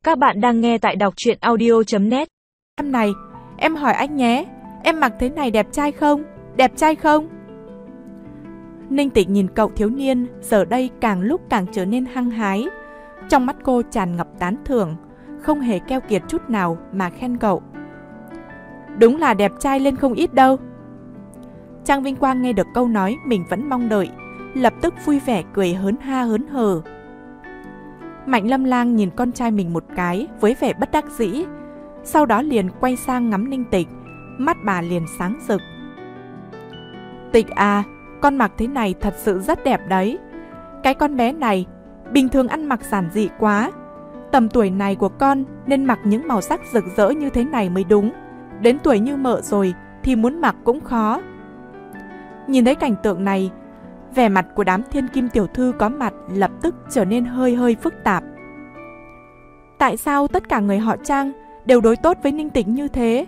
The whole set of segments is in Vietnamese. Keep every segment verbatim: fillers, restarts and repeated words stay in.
Các bạn đang nghe tại đọc truyện audio chấm net. Em này, em hỏi anh nhé, em mặc thế này đẹp trai không? Đẹp trai không? Ninh Tịch nhìn cậu thiếu niên giờ đây càng lúc càng trở nên hăng hái. Trong mắt cô tràn ngập tán thưởng, không hề keo kiệt chút nào mà khen cậu. Đúng là đẹp trai lên không ít đâu. Trang Vinh Quang nghe được câu nói mình vẫn mong đợi, lập tức vui vẻ cười hớn ha hớn hở. Mạnh Lâm Lang nhìn con trai mình một cái với vẻ bất đắc dĩ, sau đó liền quay sang ngắm Ninh Tịch, mắt bà liền sáng rực. Tịch à, con mặc thế này thật sự rất đẹp đấy. Cái con bé này bình thường ăn mặc giản dị quá, tầm tuổi này của con nên mặc những màu sắc rực rỡ như thế này mới đúng. Đến tuổi như mợ rồi thì muốn mặc cũng khó. Nhìn thấy cảnh tượng này, vẻ mặt của đám thiên kim tiểu thư có mặt lập tức trở nên hơi hơi phức tạp. Tại sao tất cả người họ Trang đều đối tốt với Ninh Tịch như thế?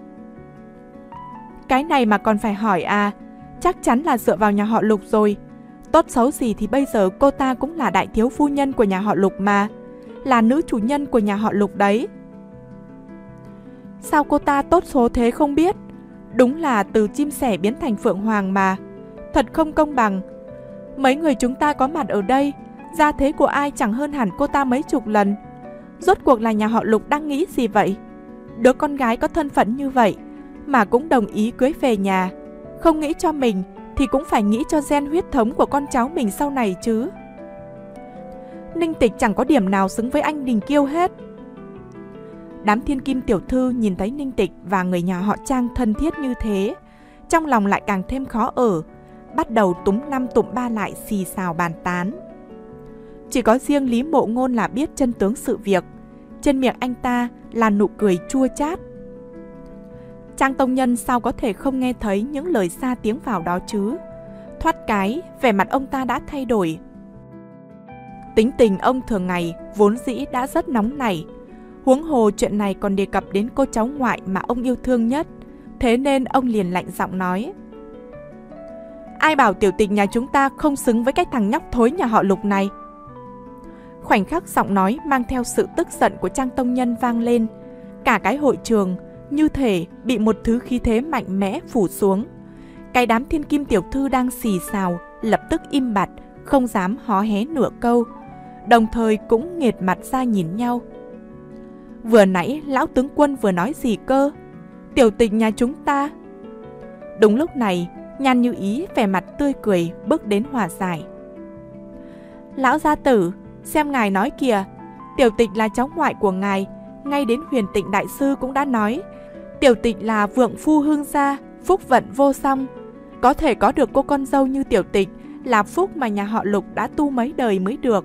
Cái này mà còn phải hỏi à? Chắc chắn là dựa vào nhà họ Lục rồi. Tốt xấu gì thì bây giờ cô ta cũng là đại thiếu phu nhân của nhà họ Lục mà, là nữ chủ nhân của nhà họ Lục đấy. Sao cô ta tốt số thế không biết? Đúng là từ chim sẻ biến thành phượng hoàng mà. Thật không công bằng. Mấy người chúng ta có mặt ở đây, gia thế của ai chẳng hơn hẳn cô ta mấy chục lần. Rốt cuộc là nhà họ Lục đang nghĩ gì vậy? Đứa con gái có thân phận như vậy mà cũng đồng ý cưới về nhà, không nghĩ cho mình thì cũng phải nghĩ cho gen huyết thống của con cháu mình sau này chứ. Ninh Tịch chẳng có điểm nào xứng với anh Đình Kiêu hết. Đám thiên kim tiểu thư nhìn thấy Ninh Tịch và người nhà họ Trang thân thiết như thế, trong lòng lại càng thêm khó ở, bắt đầu túm năm tụm ba lại xì xào bàn tán. Chỉ có riêng Lý Mộ Ngôn là biết chân tướng sự việc, trên miệng anh ta là nụ cười chua chát. Trang tông nhân sao có thể không nghe thấy những lời xa tiếng vào đó chứ? Thoát cái, vẻ mặt ông ta đã thay đổi. Tính tình ông thường ngày vốn dĩ đã rất nóng nảy, huống hồ chuyện này còn đề cập đến cô cháu ngoại mà ông yêu thương nhất, thế nên ông liền lạnh giọng nói: Ai bảo tiểu Tịch nhà chúng ta không xứng với cái thằng nhóc thối nhà họ Lục này? Khoảnh khắc giọng nói mang theo sự tức giận của Trang tông nhân vang lên, cả cái hội trường như thể bị một thứ khí thế mạnh mẽ phủ xuống. Cái đám thiên kim tiểu thư đang xì xào lập tức im bặt, không dám hó hé nửa câu, đồng thời cũng nghệt mặt ra nhìn nhau. Vừa nãy lão tướng quân vừa nói gì cơ? Tiểu Tịch nhà chúng ta. Đúng lúc này, Nhan Như Ý vẻ mặt tươi cười bước đến hòa giải. Lão gia tử, xem ngài nói kìa, Tiểu Tịch là cháu ngoại của ngài, ngay đến Huyền Tịnh đại sư cũng đã nói, Tiểu Tịch là vượng phu hương gia, phúc vận vô song. Có thể có được cô con dâu như Tiểu Tịch là phúc mà nhà họ Lục đã tu mấy đời mới được.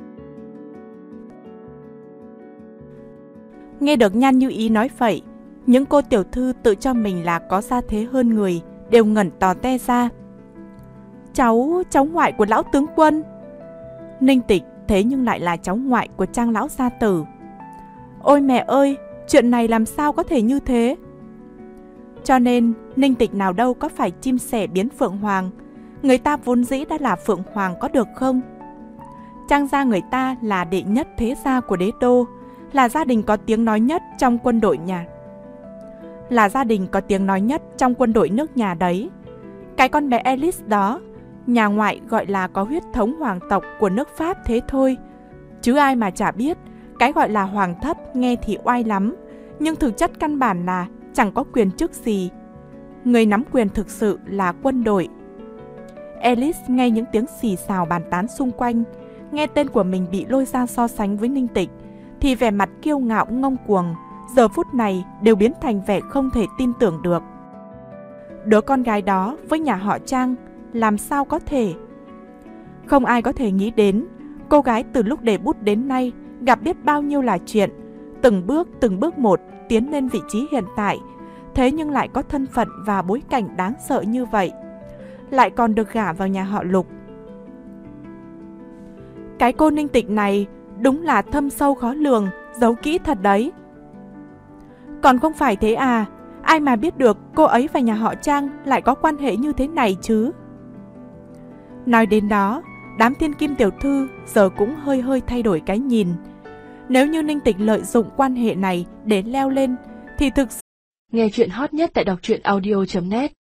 Nghe được Nhan Như Ý nói vậy, những cô tiểu thư tự cho mình là có gia thế hơn người đều ngẩn tò te ra. Cháu, cháu ngoại của lão tướng quân. Ninh Tịch thế nhưng lại là cháu ngoại của Trang lão gia tử. Ôi mẹ ơi, chuyện này làm sao có thể như thế? Cho nên Ninh Tịch nào đâu có phải chim sẻ biến phượng hoàng, người ta vốn dĩ đã là phượng hoàng có được không? Trang gia người ta là đệ nhất thế gia của đế đô, là gia đình có tiếng nói nhất trong quân đội nhà. Là gia đình có tiếng nói nhất trong quân đội nước nhà đấy. Cái con bé Alice đó, nhà ngoại gọi là có huyết thống hoàng tộc của nước Pháp thế thôi. Chứ ai mà chả biết, cái gọi là hoàng thất nghe thì oai lắm, nhưng thực chất căn bản là chẳng có quyền chức gì. Người nắm quyền thực sự là quân đội. Alice nghe những tiếng xì xào bàn tán xung quanh, nghe tên của mình bị lôi ra so sánh với Ninh Tịch, thì vẻ mặt kiêu ngạo ngông cuồng giờ phút này đều biến thành vẻ không thể tin tưởng được. Đứa con gái đó với nhà họ Trang làm sao có thể? Không ai có thể nghĩ đến, cô gái từ lúc để bút đến nay gặp biết bao nhiêu là chuyện, từng bước từng bước một tiến lên vị trí hiện tại, thế nhưng lại có thân phận và bối cảnh đáng sợ như vậy, lại còn được gả vào nhà họ Lục. Cái cô Ninh Tịch này đúng là thâm sâu khó lường, giấu kỹ thật đấy. Còn không phải thế à, ai mà biết được cô ấy và nhà họ Trang lại có quan hệ như thế này chứ? Nói đến đó, đám thiên kim tiểu thư giờ cũng hơi hơi thay đổi cái nhìn. Nếu như Ninh Tịch lợi dụng quan hệ này để leo lên thì thực sự... Nghe chuyện hot nhất tại đọc truyện audio chấm net